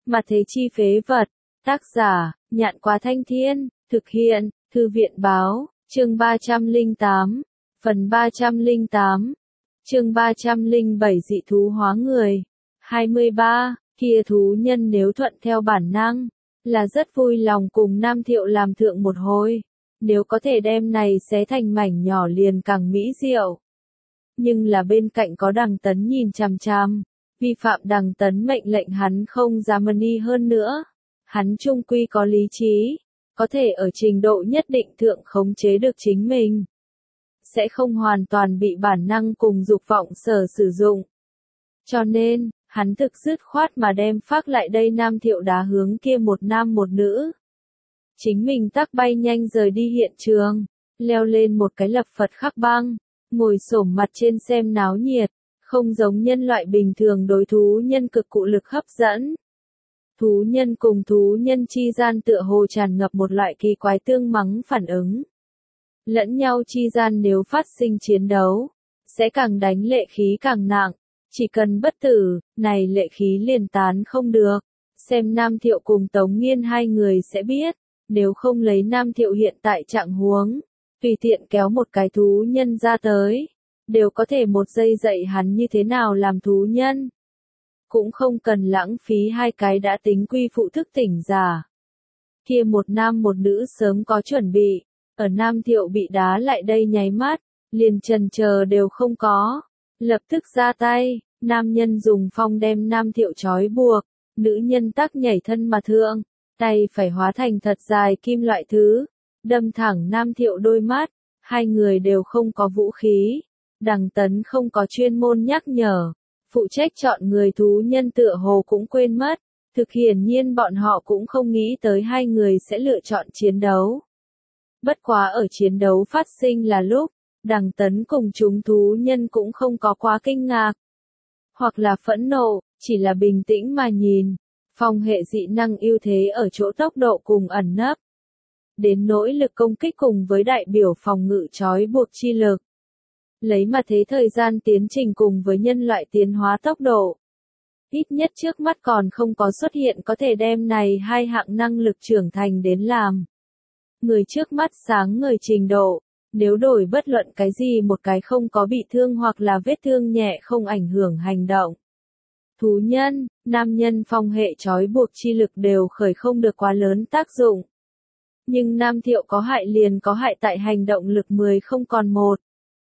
Mà thế chi phế vật. Tác giả, Nhạn Quá Thanh Thiên, thực hiện, Thư viện Báo, chương 308, phần 308, chương 307 dị thú hóa người. 23, kia thú nhân nếu thuận theo bản năng, là rất vui lòng cùng Nam Thiệu làm thượng một hồi. Nếu có thể đem này xé thành mảnh nhỏ liền càng mỹ diệu. Nhưng là bên cạnh có Đằng Tấn nhìn chằm chằm, vi phạm Đằng Tấn mệnh lệnh hắn không dám ni hơn nữa. Hắn trung quy có lý trí, có thể ở trình độ nhất định thượng khống chế được chính mình. Sẽ không hoàn toàn bị bản năng cùng dục vọng sở sử dụng. Cho nên, hắn thực dứt khoát mà đem phác lại đây Nam Thiệu đá hướng kia một nam một nữ. Chính mình tắc bay nhanh rời đi hiện trường, leo lên một cái lập Phật khắc băng, ngồi xổm mặt trên xem náo nhiệt, không giống nhân loại bình thường đối thú nhân cực cụ lực hấp dẫn. Thú nhân cùng thú nhân chi gian tựa hồ tràn ngập một loại kỳ quái tương mắng phản ứng. Lẫn nhau chi gian nếu phát sinh chiến đấu, sẽ càng đánh lệ khí càng nặng, chỉ cần bất tử, này lệ khí liền tán không được. Xem Nam Thiệu cùng Tống Nghiên hai người sẽ biết, nếu không lấy Nam Thiệu hiện tại trạng huống, tùy tiện kéo một cái thú nhân ra tới, đều có thể một giây dạy hắn như thế nào làm thú nhân. Cũng không cần lãng phí hai cái đã tính quy phụ thức tỉnh giả. Kia một nam một nữ sớm có chuẩn bị, ở Nam Thiệu bị đá lại đây nháy mắt, liền chần chờ đều không có. Lập tức ra tay, nam nhân dùng phong đem Nam Thiệu trói buộc, nữ nhân tắc nhảy thân mà thượng, tay phải hóa thành thật dài kim loại thứ, đâm thẳng Nam Thiệu đôi mắt, hai người đều không có vũ khí. Đằng Tấn không có chuyên môn nhắc nhở, phụ trách chọn người thú nhân tựa hồ cũng quên mất, thực hiển nhiên bọn họ cũng không nghĩ tới hai người sẽ lựa chọn chiến đấu. Bất quá ở chiến đấu phát sinh là lúc, Đằng Tấn cùng chúng thú nhân cũng không có quá kinh ngạc, hoặc là phẫn nộ, chỉ là bình tĩnh mà nhìn. Phong hệ dị năng ưu thế ở chỗ tốc độ cùng ẩn nấp, đến nỗi lực công kích cùng với đại biểu phòng ngự trói buộc chi lực. Lấy mà thế thời gian tiến trình cùng với nhân loại tiến hóa tốc độ. Ít nhất trước mắt còn không có xuất hiện có thể đem này hai hạng năng lực trưởng thành đến làm. Người trước mắt sáng ngời trình độ, nếu đổi bất luận cái gì một cái không có bị thương hoặc là vết thương nhẹ không ảnh hưởng hành động. Thú nhân, nam nhân phong hệ trói buộc chi lực đều khởi không được quá lớn tác dụng. Nhưng Nam Thiệu có hại liền có hại tại hành động lực 10 không còn 1.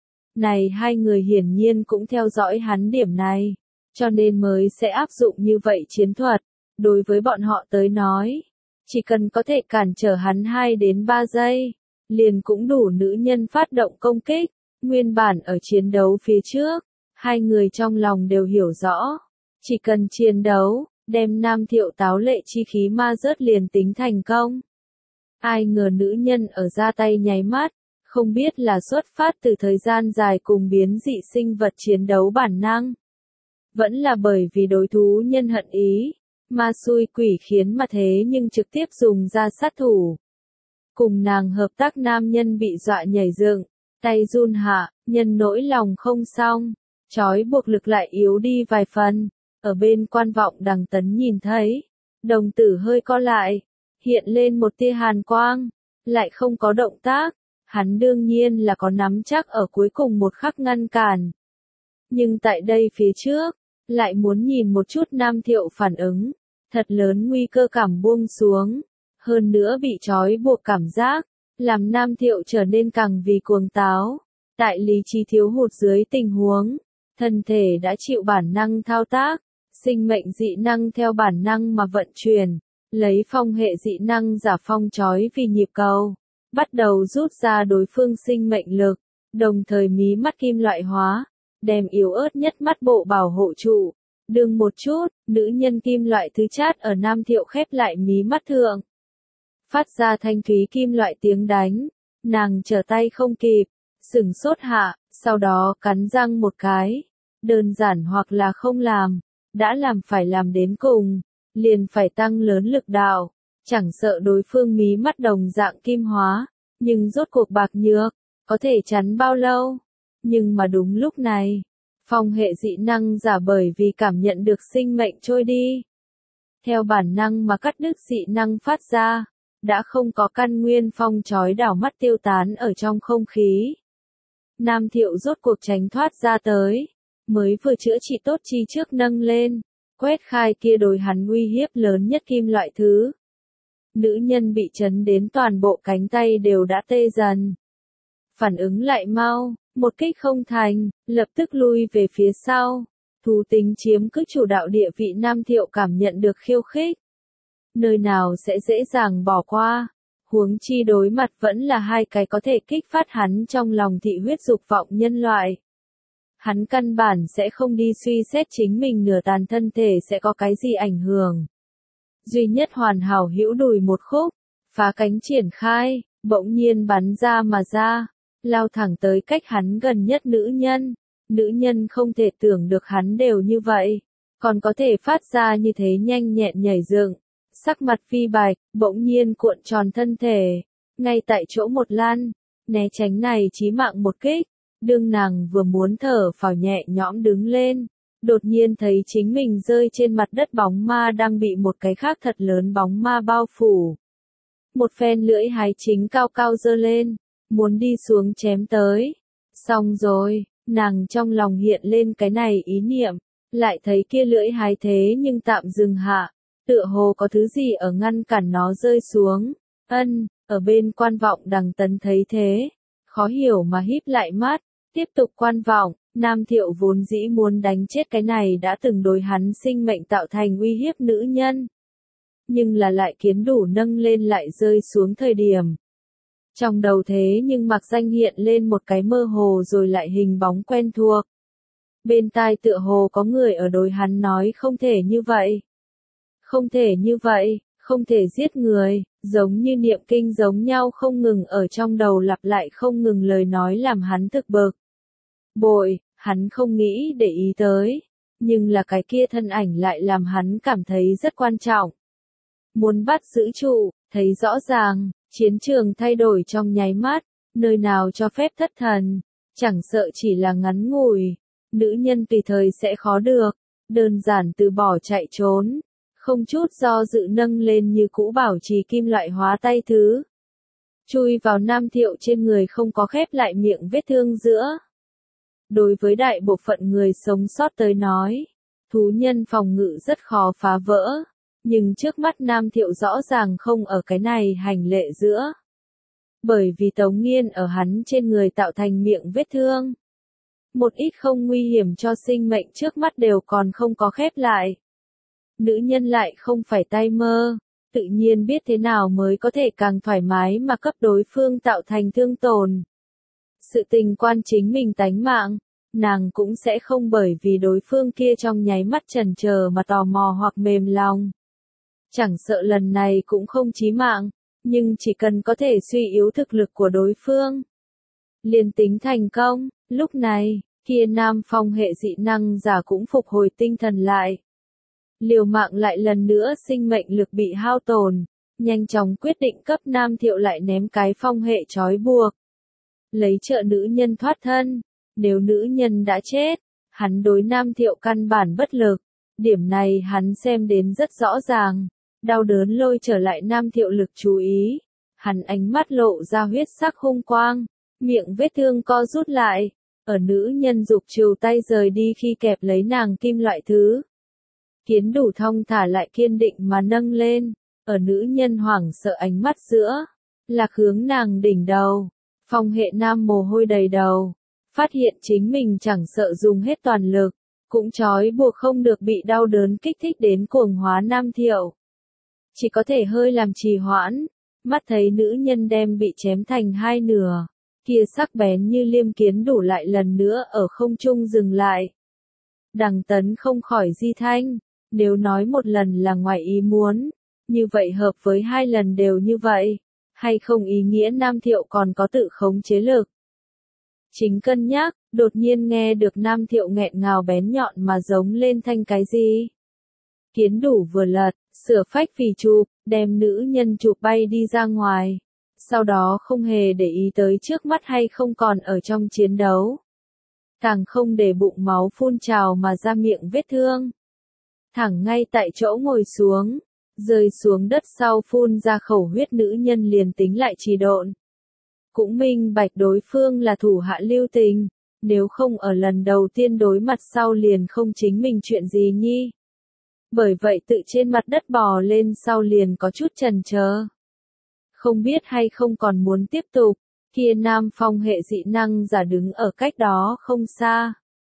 Này hai người hiển nhiên cũng theo dõi hắn điểm này, cho nên mới sẽ áp dụng như vậy chiến thuật. Đối với bọn họ tới nói, chỉ cần có thể cản trở hắn 2 đến 3 giây, liền cũng đủ nữ nhân phát động công kích. Nguyên bản ở chiến đấu phía trước, hai người trong lòng đều hiểu rõ, chỉ cần chiến đấu, đem Nam Thiệu táo lệ chi khí ma rớt liền tính thành công. Ai ngờ nữ nhân ở ra tay nháy mắt, không biết là xuất phát từ thời gian dài cùng biến dị sinh vật chiến đấu bản năng. Vẫn là bởi vì đối thú nhân hận ý, ma xui quỷ khiến mà thế nhưng trực tiếp dùng ra sát thủ. Cùng nàng hợp tác nam nhân bị dọa nhảy dựng, tay run hạ, nhân nỗi lòng không xong, trói buộc lực lại yếu đi vài phần. Ở bên quan vọng Đằng Tấn nhìn thấy, đồng tử hơi co lại, hiện lên một tia hàn quang, lại không có động tác. Hắn đương nhiên là có nắm chắc ở cuối cùng một khắc ngăn cản. Nhưng tại đây phía trước, lại muốn nhìn một chút Nam Thiệu phản ứng, thật lớn nguy cơ cảm buông xuống. Hơn nữa bị trói buộc cảm giác, làm Nam Thiệu trở nên càng vì cuồng táo. Tại lý trí thiếu hụt dưới tình huống, thân thể đã chịu bản năng thao tác, sinh mệnh dị năng theo bản năng mà vận chuyển, lấy phong hệ dị năng giả phong trói vì nhịp cầu. Bắt đầu rút ra đối phương sinh mệnh lực, đồng thời mí mắt kim loại hóa, đem yếu ớt nhất mắt bộ bảo hộ trụ. Đừng một chút, nữ nhân kim loại thứ chát ở Nam Thiệu khép lại mí mắt thượng. Phát ra thanh thúy kim loại tiếng đánh, nàng trở tay không kịp, sửng sốt hạ, sau đó cắn răng một cái. Đơn giản hoặc là không làm, đã làm phải làm đến cùng, liền phải tăng lớn lực đạo. Chẳng sợ đối phương mí mắt đồng dạng kim hóa, nhưng rốt cuộc bạc nhược, có thể chắn bao lâu. Nhưng mà đúng lúc này, phong hệ dị năng giả bởi vì cảm nhận được sinh mệnh trôi đi. theo bản năng mà cắt đứt dị năng phát ra, đã không có căn nguyên phong chói đảo mắt tiêu tán ở trong không khí. Nam Thiệu rốt cuộc tránh thoát ra tới, mới vừa chữa trị tốt chi trước nâng lên, quét khai kia đối hắn uy hiếp lớn nhất kim loại thứ. Nữ nhân bị chấn đến toàn bộ cánh tay đều đã tê dần. Phản ứng lại mau, một kích không thành, lập tức lui về phía sau. Thú tính chiếm cứ chủ đạo địa vị Nam Thiệu cảm nhận được khiêu khích. Nơi nào sẽ dễ dàng bỏ qua, huống chi đối mặt vẫn là hai cái có thể kích phát hắn trong lòng thị huyết dục vọng nhân loại. Hắn căn bản sẽ không đi suy xét chính mình nửa tàn thân thể sẽ có cái gì ảnh hưởng. Duy nhất hoàn hảo hữu đùi một khúc, phá cánh triển khai, bỗng nhiên bắn ra mà ra, lao thẳng tới cách hắn gần nhất nữ nhân. Nữ nhân không thể tưởng được hắn đều như vậy, còn có thể phát ra như thế nhanh nhẹn nhảy dựng, sắc mặt phi bạch, bỗng nhiên cuộn tròn thân thể, ngay tại chỗ một lan, né tránh này chí mạng một kích. Đương nàng vừa muốn thở phào nhẹ nhõm đứng lên, đột nhiên thấy chính mình rơi trên mặt đất bóng ma đang bị một cái khác thật lớn bóng ma bao phủ. Một phen lưỡi hái chính cao cao giơ lên, muốn đi xuống chém tới. Xong rồi, nàng trong lòng hiện lên cái này ý niệm, lại thấy kia lưỡi hái thế nhưng tạm dừng hạ, tựa hồ có thứ gì ở ngăn cản nó rơi xuống. Ở bên quan vọng Đằng Tấn thấy thế, khó hiểu mà híp lại mắt, tiếp tục quan vọng. Nam Thiệu vốn dĩ muốn đánh chết cái này đã từng đối hắn sinh mệnh tạo thành uy hiếp nữ nhân. Nhưng là lại kiến đủ nâng lên lại rơi xuống thời điểm. Trong đầu thế nhưng mặc danh hiện lên một cái mơ hồ rồi lại hình bóng quen thuộc. Bên tai tựa hồ có người ở đối hắn nói không thể như vậy. Không thể như vậy, không thể giết người, giống như niệm kinh giống nhau không ngừng ở trong đầu lặp lại không ngừng lời nói làm hắn thực bực. Bội, hắn không nghĩ để ý tới, nhưng là cái kia thân ảnh lại làm hắn cảm thấy rất quan trọng. Muốn bắt giữ trụ, thấy rõ ràng, chiến trường thay đổi trong nháy mắt, nơi nào cho phép thất thần, chẳng sợ chỉ là ngắn ngủi, nữ nhân tùy thời sẽ khó được, đơn giản từ bỏ chạy trốn, không chút do dự nâng lên như cũ bảo trì kim loại hóa tay thứ. Chui vào Nam Thiệu trên người không có khép lại miệng vết thương giữa. Đối với đại bộ phận người sống sót tới nói, thú nhân phòng ngự rất khó phá vỡ, nhưng trước mắt Nam Thiệu rõ ràng không ở cái này hành lệ giữa. Bởi vì Tống Nghiên ở hắn trên người tạo thành miệng vết thương. Một ít không nguy hiểm cho sinh mệnh trước mắt đều còn không có khép lại. Nữ nhân lại không phải tay mơ, tự nhiên biết thế nào mới có thể càng thoải mái mà cấp đối phương tạo thành thương tổn. Sự tình quan chính mình tánh mạng, nàng cũng sẽ không bởi vì đối phương kia trong nháy mắt chần chờ mà tò mò hoặc mềm lòng. Chẳng sợ lần này cũng không chí mạng, nhưng chỉ cần có thể suy yếu thực lực của đối phương. Liền tính thành công, lúc này, kia Nam Phong hệ dị năng giả cũng phục hồi tinh thần lại. Liều mạng lại lần nữa sinh mệnh lực bị hao tổn, nhanh chóng quyết định cấp Nam Thiệu lại ném cái phong hệ trói buộc. Lấy trợ nữ nhân thoát thân, nếu nữ nhân đã chết, hắn đối Nam Thiệu căn bản bất lực, điểm này hắn xem đến rất rõ ràng, đau đớn lôi trở lại Nam Thiệu lực chú ý, hắn ánh mắt lộ ra huyết sắc hung quang, miệng vết thương co rút lại, ở nữ nhân dục trừ tay rời đi khi kẹp lấy nàng kim loại thứ. Kiến đủ thong thả lại kiên định mà nâng lên, ở nữ nhân hoảng sợ ánh mắt giữa, lạc hướng nàng đỉnh đầu. Phong hệ nam mồ hôi đầy đầu, phát hiện chính mình chẳng sợ dùng hết toàn lực, cũng trói buộc không được bị đau đớn kích thích đến cuồng hóa Nam Thiệu. Chỉ có thể hơi làm trì hoãn, mắt thấy nữ nhân đem bị chém thành hai nửa, kia sắc bén như liêm kiến đủ lại lần nữa ở không trung dừng lại. Đằng Tấn không khỏi di thanh, nếu nói một lần là ngoài ý muốn, như vậy hợp với hai lần đều như vậy. Hay không ý nghĩa Nam Thiệu còn có tự khống chế lực. Chính cân nhắc, đột nhiên nghe được Nam Thiệu nghẹn ngào bén nhọn mà giống lên thanh cái gì. Kiến đủ vừa lật, sửa phách phì chụp, đem nữ nhân chụp bay đi ra ngoài. Sau đó không hề để ý tới trước mắt hay không còn ở trong chiến đấu. Càng không để bụng máu phun trào mà ra miệng vết thương. thẳng ngay tại chỗ ngồi xuống, rơi xuống đất sau phun ra khẩu huyết. Nữ nhân liền tính lại trì độn, cũng minh bạch đối phương là thủ hạ lưu tình, nếu không ở lần đầu tiên đối mặt sau liền không chính mình chuyện gì nhi. Bởi vậy tự trên mặt đất bò lên sau liền có chút chần chờ. Không biết hay không còn muốn tiếp tục, kia nam phong hệ dị năng giả đứng ở cách đó không xa.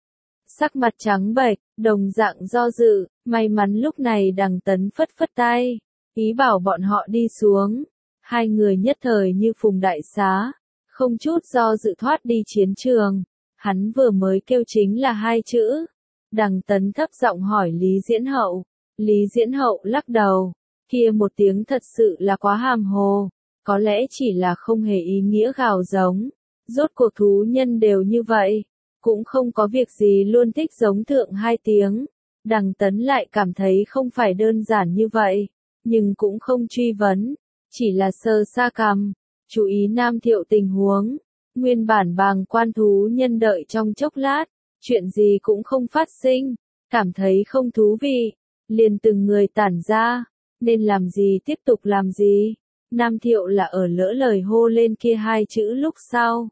Sắc mặt trắng bệch, đồng dạng do dự, may mắn lúc này Đằng Tấn phất phất tay, ý bảo bọn họ đi xuống. Hai người nhất thời như phùng đại xá, không chút do dự thoát đi chiến trường. Hắn vừa mới kêu chính là hai chữ. Đằng Tấn thấp giọng hỏi Lý Diễn Hậu. Lý Diễn Hậu lắc đầu, kia một tiếng thật sự là quá hàm hồ, có lẽ chỉ là không hề ý nghĩa gào giống. Rốt cuộc thú nhân đều như vậy, cũng không có việc gì luôn thích giống thượng hai tiếng. Đằng Tấn lại cảm thấy không phải đơn giản như vậy, nhưng cũng không truy vấn, chỉ là sờ xa cằm, chú ý Nam Thiệu tình huống. Nguyên bản bàng quan thú nhân đợi trong chốc lát, chuyện gì cũng không phát sinh, cảm thấy không thú vị, liền từng người tản ra, nên làm gì tiếp tục làm gì. Nam Thiệu là ở lỡ lời hô lên kia hai chữ lúc sau,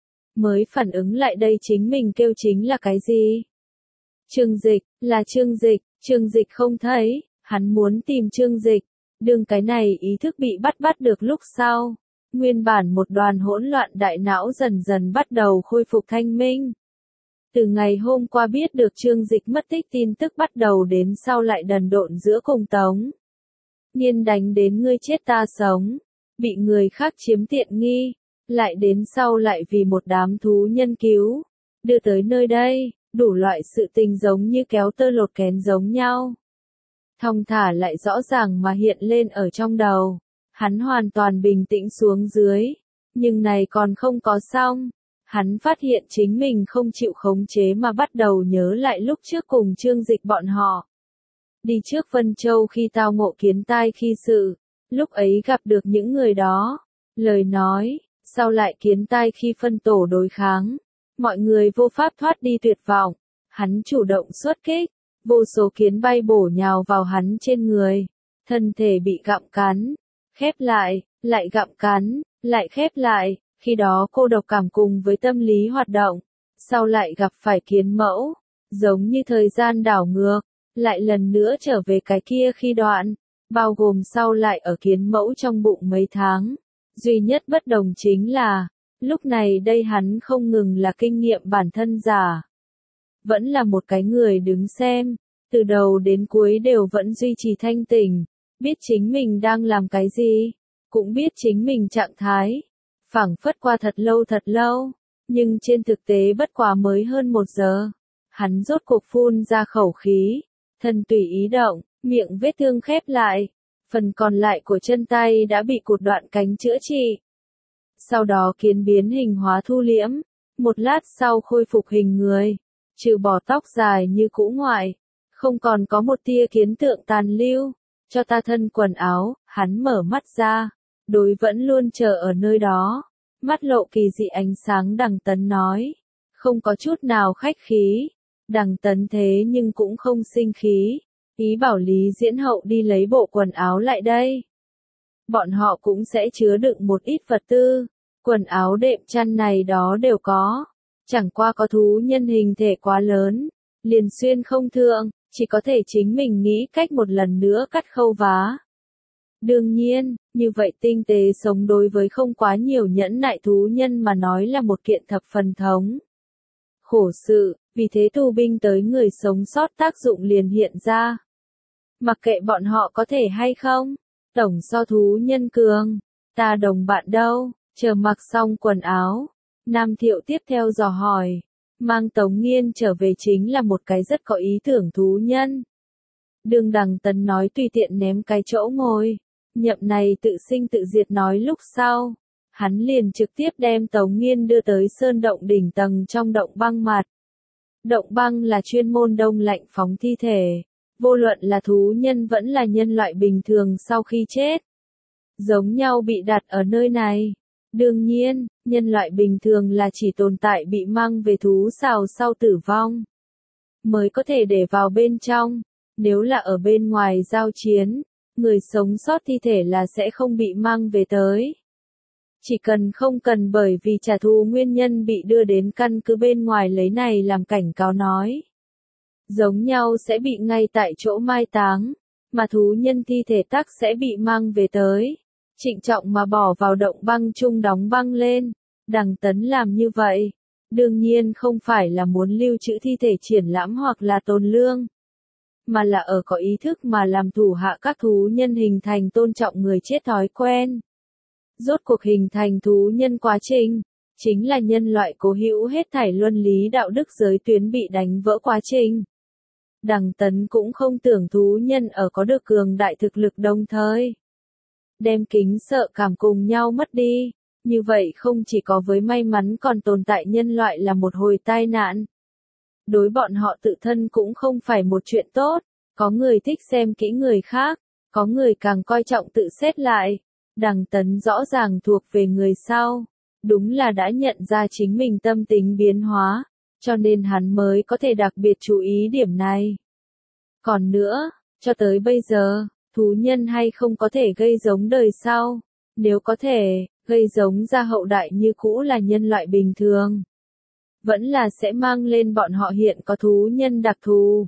mới phản ứng lại đây chính mình kêu chính là cái gì. Trương Dịch, là Trương Dịch không thấy, hắn muốn tìm Trương Dịch, đương cái này ý thức bị bắt được lúc sau. Nguyên bản một đoàn hỗn loạn đại não dần dần bắt đầu khôi phục thanh minh. Từ ngày hôm qua biết được Trương Dịch mất tích tin tức bắt đầu đến sau lại đần độn giữa cùng Tống Niên đánh đến ngươi chết ta sống, bị người khác chiếm tiện nghi, lại đến sau lại vì một đám thú nhân cứu, đưa tới nơi đây, đủ loại sự tình giống như kéo tơ lột kén giống nhau. Thong thả lại rõ ràng mà hiện lên ở trong đầu. Hắn hoàn toàn bình tĩnh xuống dưới, nhưng này còn không có xong. Hắn phát hiện chính mình không chịu khống chế mà bắt đầu nhớ lại lúc trước cùng Trương Dịch bọn họ. Đi trước Vân Châu khi tao ngộ kiến tai khi sự, lúc ấy gặp được những người đó, lời nói, sau lại kiến tai khi phân tổ đối kháng, mọi người vô pháp thoát đi tuyệt vọng, hắn chủ động xuất kích, vô số kiến bay bổ nhào vào hắn trên người, thân thể bị gặm cắn, khép lại, lại gặm cắn, lại khép lại, khi đó cô độc cảm cùng với tâm lý hoạt động, sau lại gặp phải kiến mẫu, giống như thời gian đảo ngược, lại lần nữa trở về cái kia khi đoạn, bao gồm sau lại ở kiến mẫu trong bụng mấy tháng. Duy nhất bất đồng chính là, lúc này đây hắn không ngừng là kinh nghiệm bản thân giả, vẫn là một cái người đứng xem, từ đầu đến cuối đều vẫn duy trì thanh tỉnh, biết chính mình đang làm cái gì, cũng biết chính mình trạng thái, phảng phất qua thật lâu, nhưng trên thực tế bất quá mới hơn 1 giờ, hắn rốt cuộc phun ra khẩu khí, thân tùy ý động, miệng vết thương khép lại, phần còn lại của chân tay đã bị cụt đoạn cánh chữa trị. Sau đó kiến biến hình hóa thu liễm, một lát sau khôi phục hình người, trừ bỏ tóc dài như cũ ngoại, không còn có một tia kiến tượng tàn lưu, cho ta thân quần áo. Hắn mở mắt ra, đối vẫn luôn chờ ở nơi đó, mắt lộ kỳ dị ánh sáng Đằng Tấn nói, không có chút nào khách khí. Đằng Tấn thế nhưng cũng không sinh khí, ý bảo Lý Diễn Hậu đi lấy bộ quần áo lại đây. Bọn họ cũng sẽ chứa đựng một ít vật tư, quần áo đệm chăn này đó đều có, chẳng qua có thú nhân hình thể quá lớn, liền xuyên không thượng, chỉ có thể chính mình nghĩ cách một lần nữa cắt khâu vá. Đương nhiên, như vậy tinh tế sống đối với không quá nhiều nhẫn nại thú nhân mà nói là một kiện thập phần thống khổ sự, vì thế tù binh tới người sống sót tác dụng liền hiện ra. Mặc kệ bọn họ có thể hay không, tổng so thú nhân cường, ta đồng bạn đâu, chờ mặc xong quần áo. Nam Thiệu tiếp theo dò hỏi, mang Tống Nghiên trở về chính là một cái rất có ý tưởng thú nhân. Đương Đằng Tấn nói tùy tiện ném cái chỗ ngồi, nhậm này tự sinh tự diệt nói lúc sau, hắn liền trực tiếp đem Tống Nghiên đưa tới sơn động đỉnh tầng trong động băng mặt. Động băng là chuyên môn đông lạnh phóng thi thể, vô luận là thú nhân vẫn là nhân loại bình thường sau khi chết, giống nhau bị đặt ở nơi này. Đương nhiên, nhân loại bình thường là chỉ tồn tại bị mang về thú xào sau tử vong, mới có thể để vào bên trong. Nếu là ở bên ngoài giao chiến, người sống sót thi thể là sẽ không bị mang về tới. Chỉ cần không cần bởi vì trả thù nguyên nhân bị đưa đến căn cứ bên ngoài lấy này làm cảnh cáo nói. Giống nhau sẽ bị ngay tại chỗ mai táng, mà thú nhân thi thể tắc sẽ bị mang về tới. Trịnh trọng mà bỏ vào động băng chung đóng băng lên. Đằng Tấn làm như vậy, đương nhiên không phải là muốn lưu trữ thi thể triển lãm hoặc là tồn lương, mà là ở có ý thức mà làm thủ hạ các thú nhân hình thành tôn trọng người chết thói quen. Rốt cuộc hình thành thú nhân quá trình, chính là nhân loại cố hữu hết thảy luân lý đạo đức giới tuyến bị đánh vỡ quá trình. Đằng Tấn cũng không tưởng thú nhân ở có được cường đại thực lực đồng thời đem kính sợ cảm cùng nhau mất đi. Như vậy không chỉ có với may mắn còn tồn tại nhân loại là một hồi tai nạn. Đối bọn họ tự thân cũng không phải một chuyện tốt, có người thích xem kỹ người khác, có người càng coi trọng tự xét lại. Đằng Tấn rõ ràng thuộc về người sau, đúng là đã nhận ra chính mình tâm tính biến hóa, cho nên hắn mới có thể đặc biệt chú ý điểm này. Còn nữa, cho tới bây giờ, thú nhân hay không có thể gây giống đời sau, nếu có thể, gây giống ra hậu đại như cũ là nhân loại bình thường. Vẫn là sẽ mang lên bọn họ hiện có thú nhân đặc thù.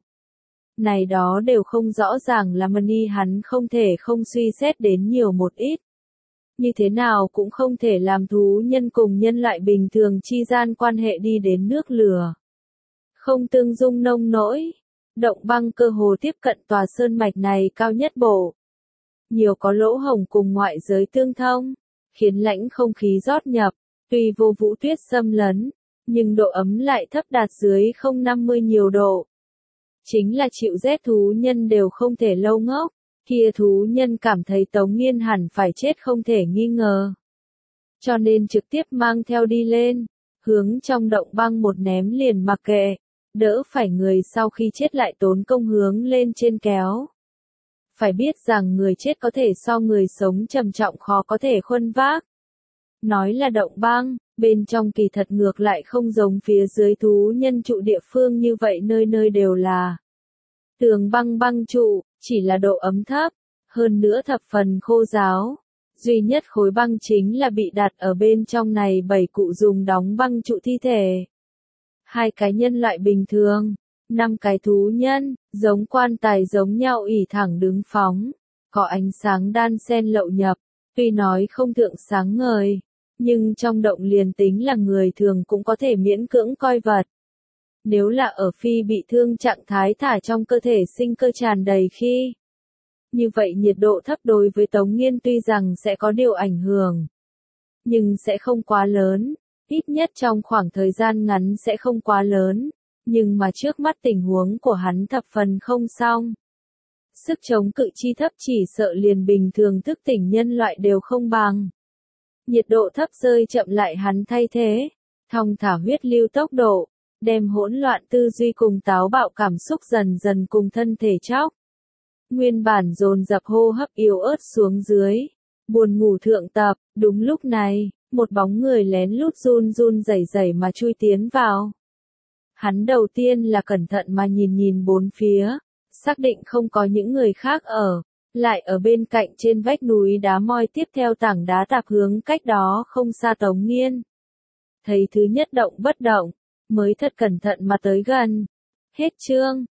Này đó đều không rõ ràng là Mani hắn không thể không suy xét đến nhiều một ít. Như thế nào cũng không thể làm thú nhân cùng nhân loại bình thường chi gian quan hệ đi đến nước lửa. Không tương dung nông nỗi. Động băng cơ hồ tiếp cận tòa sơn mạch này cao nhất bộ. Nhiều có lỗ hổng cùng ngoại giới tương thông, khiến lãnh không khí rót nhập, tuy vô vũ tuyết xâm lấn, nhưng độ ấm lại thấp đạt dưới 050 nhiều độ. Chính là chịu rét thú nhân đều không thể lâu ngốc, kia thú nhân cảm thấy Tống Nghiên hẳn phải chết không thể nghi ngờ. Cho nên trực tiếp mang theo đi lên, hướng trong động băng một ném liền mặc kệ, đỡ phải người sau khi chết lại tốn công hướng lên trên kéo. Phải biết rằng người chết có thể so người sống trầm trọng khó có thể khuân vác. Nói là động băng, bên trong kỳ thật ngược lại không giống phía dưới thú nhân trụ địa phương như vậy nơi nơi đều là tường băng băng trụ, chỉ là độ ấm thấp, hơn nữa thập phần khô ráo. Duy nhất khối băng chính là bị đặt ở bên trong này 7 cụ dùng đóng băng trụ thi thể. 2 cái nhân loại bình thường, 5 cái thú nhân, giống quan tài giống nhau ỉ thẳng đứng phóng, có ánh sáng đan xen lậu nhập, tuy nói không thượng sáng ngời, nhưng trong động liền tính là người thường cũng có thể miễn cưỡng coi vật. Nếu là ở phi bị thương trạng thái thả trong cơ thể sinh cơ tràn đầy khi, như vậy nhiệt độ thấp đối với Tống Nghiên tuy rằng sẽ có điều ảnh hưởng, nhưng sẽ không quá lớn, ít nhất trong khoảng thời gian ngắn sẽ không quá lớn, nhưng mà trước mắt tình huống của hắn thập phần không xong. Sức chống cự chi thấp chỉ sợ liền bình thường thức tỉnh nhân loại đều không bằng. Nhiệt độ thấp rơi chậm lại hắn thay thế, thong thả huyết lưu tốc độ, đem hỗn loạn tư duy cùng táo bạo cảm xúc dần dần cùng thân thể chóc. Nguyên bản dồn dập hô hấp yếu ớt xuống dưới, buồn ngủ thượng tập, đúng lúc này, một bóng người lén lút run run rẩy rẩy mà chui tiến vào. Hắn đầu tiên là cẩn thận mà nhìn nhìn bốn phía, xác định không có những người khác ở, lại ở bên cạnh trên vách núi đá moi tiếp theo tảng đá tạp hướng cách đó không xa Tống Nghiên. Thấy thứ nhất động bất động, mới thật cẩn thận mà tới gần. Hết chương.